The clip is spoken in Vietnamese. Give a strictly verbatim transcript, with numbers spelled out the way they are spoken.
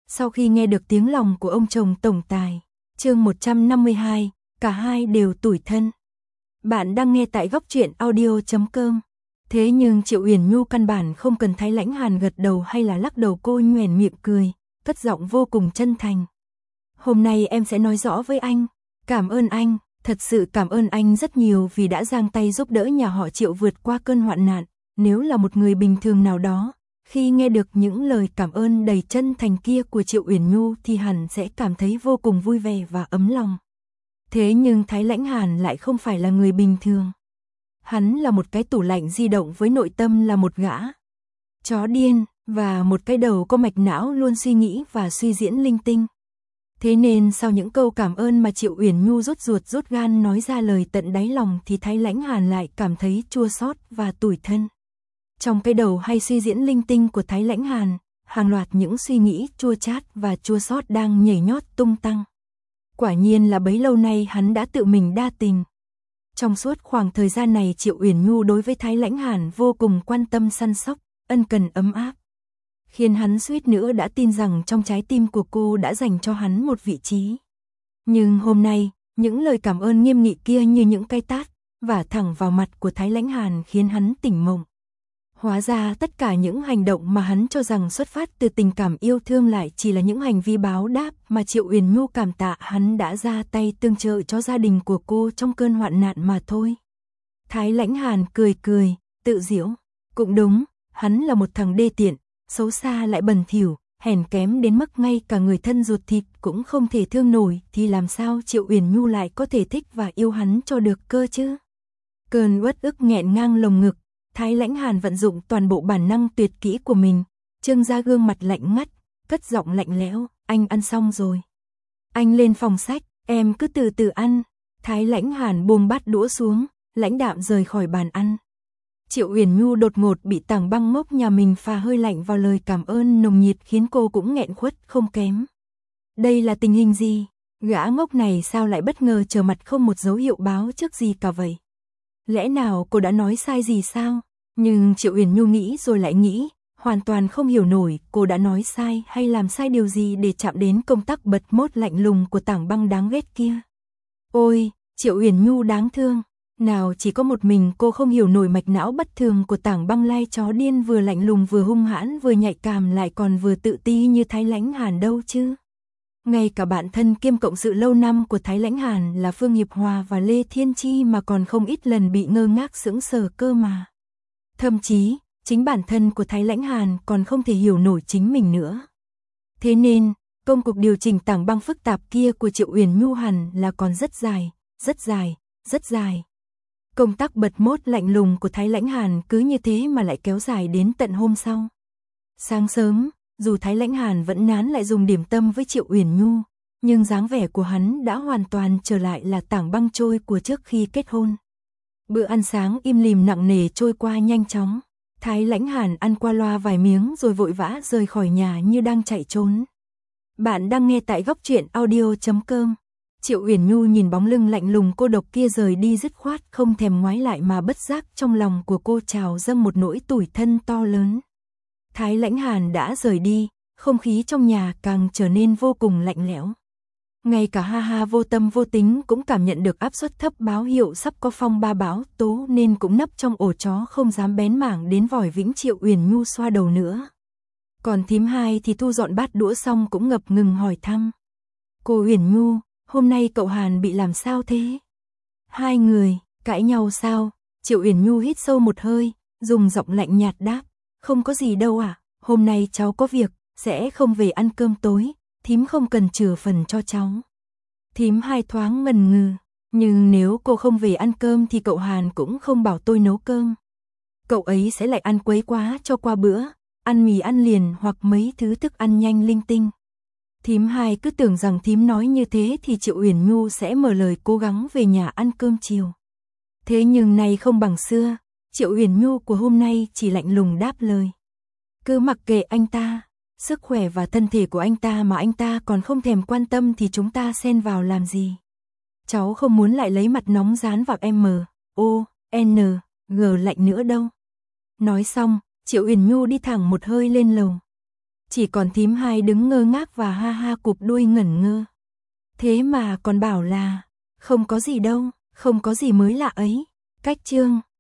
Sau khi nghe được tiếng lòng của ông chồng tổng tài, chương một trăm năm mươi hai, cả hai đều tủi thân. Bạn đang nghe tại góc truyện audio chấm com. Thế nhưng Triệu Uyển Nhu căn bản không cần Thái Lãnh Hàn gật đầu hay là lắc đầu, cô nhoẻn miệng cười, cất giọng vô cùng chân thành. Hôm nay em sẽ nói rõ với anh, cảm ơn anh, thật sự cảm ơn anh rất nhiều vì đã giang tay giúp đỡ nhà họ Triệu vượt qua cơn hoạn nạn. Nếu là một người bình thường nào đó, khi nghe được những lời cảm ơn đầy chân thành kia của Triệu Uyển Nhu thì hẳn sẽ cảm thấy vô cùng vui vẻ và ấm lòng. Thế nhưng Thái Lãnh Hàn lại không phải là người bình thường. Hắn là một cái tủ lạnh di động với nội tâm là một gã chó điên và một cái đầu có mạch não luôn suy nghĩ và suy diễn linh tinh. Thế nên sau những câu cảm ơn mà Triệu Uyển Nhu rút ruột rút gan nói ra lời tận đáy lòng thì Thái Lãnh Hàn lại cảm thấy chua xót và tủi thân. Trong cái đầu hay suy diễn linh tinh của Thái Lãnh Hàn, hàng loạt những suy nghĩ chua chát và chua xót đang nhảy nhót tung tăng. Quả nhiên là bấy lâu nay hắn đã tự mình đa tình. Trong suốt khoảng thời gian này Triệu Uyển Nhu đối với Thái Lãnh Hàn vô cùng quan tâm săn sóc, ân cần ấm áp, khiến hắn suýt nữa đã tin rằng trong trái tim của cô đã dành cho hắn một vị trí. Nhưng hôm nay, những lời cảm ơn nghiêm nghị kia như những cái tát vả thẳng vào mặt của Thái Lãnh Hàn khiến hắn tỉnh mộng. Hóa ra tất cả những hành động mà hắn cho rằng xuất phát từ tình cảm yêu thương lại chỉ là những hành vi báo đáp mà Triệu Uyển Nhu cảm tạ hắn đã ra tay tương trợ cho gia đình của cô trong cơn hoạn nạn mà thôi. Thái Lãnh Hàn cười cười, tự giễu, cũng đúng, hắn là một thằng đê tiện, xấu xa lại bẩn thỉu, hèn kém đến mức ngay cả người thân ruột thịt cũng không thể thương nổi thì làm sao Triệu Uyển Nhu lại có thể thích và yêu hắn cho được cơ chứ? Cơn uất ức nghẹn ngang lồng ngực, Thái Lãnh Hàn vận dụng toàn bộ bản năng tuyệt kỹ của mình, trưng ra gương mặt lạnh ngắt, cất giọng lạnh lẽo, anh ăn xong rồi. Anh lên phòng sách, em cứ từ từ ăn. Thái Lãnh Hàn buông bát đũa xuống, lãnh đạm rời khỏi bàn ăn. Triệu Uyển Nhu đột ngột bị tảng băng ngốc nhà mình phà hơi lạnh vào lời cảm ơn nồng nhiệt khiến cô cũng nghẹn khuất không kém. Đây là tình hình gì? Gã ngốc này sao lại bất ngờ trở mặt không một dấu hiệu báo trước gì cả vậy? Lẽ nào cô đã nói sai gì sao? Nhưng Triệu Uyển Nhu nghĩ rồi lại nghĩ, hoàn toàn không hiểu nổi cô đã nói sai hay làm sai điều gì để chạm đến công tắc bật mốt lạnh lùng của tảng băng đáng ghét kia. Ôi, Triệu Uyển Nhu đáng thương, nào chỉ có một mình cô không hiểu nổi mạch não bất thường của tảng băng lai chó điên vừa lạnh lùng vừa hung hãn vừa nhạy cảm lại còn vừa tự ti như Thái Lãnh Hàn đâu chứ. Ngay cả bạn thân kiêm cộng sự lâu năm của Thái Lãnh Hàn là Phương Hiệp Hòa và Lê Thiên Chi mà còn không ít lần bị ngơ ngác sững sờ cơ mà. Thậm chí, chính bản thân của Thái Lãnh Hàn còn không thể hiểu nổi chính mình nữa. Thế nên, công cuộc điều chỉnh tảng băng phức tạp kia của Triệu Uyển Nhu hẳn là còn rất dài, rất dài, rất dài. Công tắc bật mốt lạnh lùng của Thái Lãnh Hàn cứ như thế mà lại kéo dài đến tận hôm sau. Sáng sớm, dù Thái Lãnh Hàn vẫn nán lại dùng điểm tâm với Triệu Uyển Nhu, nhưng dáng vẻ của hắn đã hoàn toàn trở lại là tảng băng trôi của trước khi kết hôn. Bữa ăn sáng im lìm nặng nề trôi qua nhanh chóng. Thái Lãnh Hàn ăn qua loa vài miếng rồi vội vã rời khỏi nhà như đang chạy trốn. Bạn đang nghe tại góc truyện audio chấm com. Triệu Uyển Nhu nhìn bóng lưng lạnh lùng cô độc kia rời đi dứt khoát không thèm ngoái lại mà bất giác trong lòng của cô trào dâng một nỗi tủi thân to lớn. Thái Lãnh Hàn đã rời đi, không khí trong nhà càng trở nên vô cùng lạnh lẽo. Ngay cả Ha Ha vô tâm vô tính cũng cảm nhận được áp suất thấp báo hiệu sắp có phong ba bão tố nên cũng nấp trong ổ chó không dám bén mảng đến vòi vĩnh Triệu Uyển Nhu xoa đầu nữa. Còn thím hai thì thu dọn bát đũa xong cũng ngập ngừng hỏi thăm. Cô Uyển Nhu, hôm nay cậu Hàn bị làm sao thế? Hai người, cãi nhau sao? Triệu Uyển Nhu hít sâu một hơi, dùng giọng lạnh nhạt đáp. Không có gì đâu ạ, à? Hôm nay cháu có việc, sẽ không về ăn cơm tối. Thím không cần chừa phần cho cháu. Thím hai thoáng ngần ngừ, nhưng nếu cô không về ăn cơm thì cậu Hàn cũng không bảo tôi nấu cơm. Cậu ấy sẽ lại ăn quấy quá cho qua bữa, ăn mì ăn liền hoặc mấy thứ thức ăn nhanh linh tinh. Thím hai cứ tưởng rằng thím nói như thế thì Triệu Uyển Nhu sẽ mở lời cố gắng về nhà ăn cơm chiều. Thế nhưng nay không bằng xưa, Triệu Uyển Nhu của hôm nay chỉ lạnh lùng đáp lời. Cứ mặc kệ anh ta. Sức khỏe và thân thể của anh ta mà anh ta còn không thèm quan tâm thì chúng ta xen vào làm gì. Cháu không muốn lại lấy mặt nóng dán vào M, O, N, G lạnh nữa đâu. Nói xong, Triệu Uyển Nhu đi thẳng một hơi lên lầu. Chỉ còn thím hai đứng ngơ ngác và ha ha cụp đuôi ngẩn ngơ. Thế mà còn bảo là, không có gì đâu, không có gì mới lạ ấy. Cách chương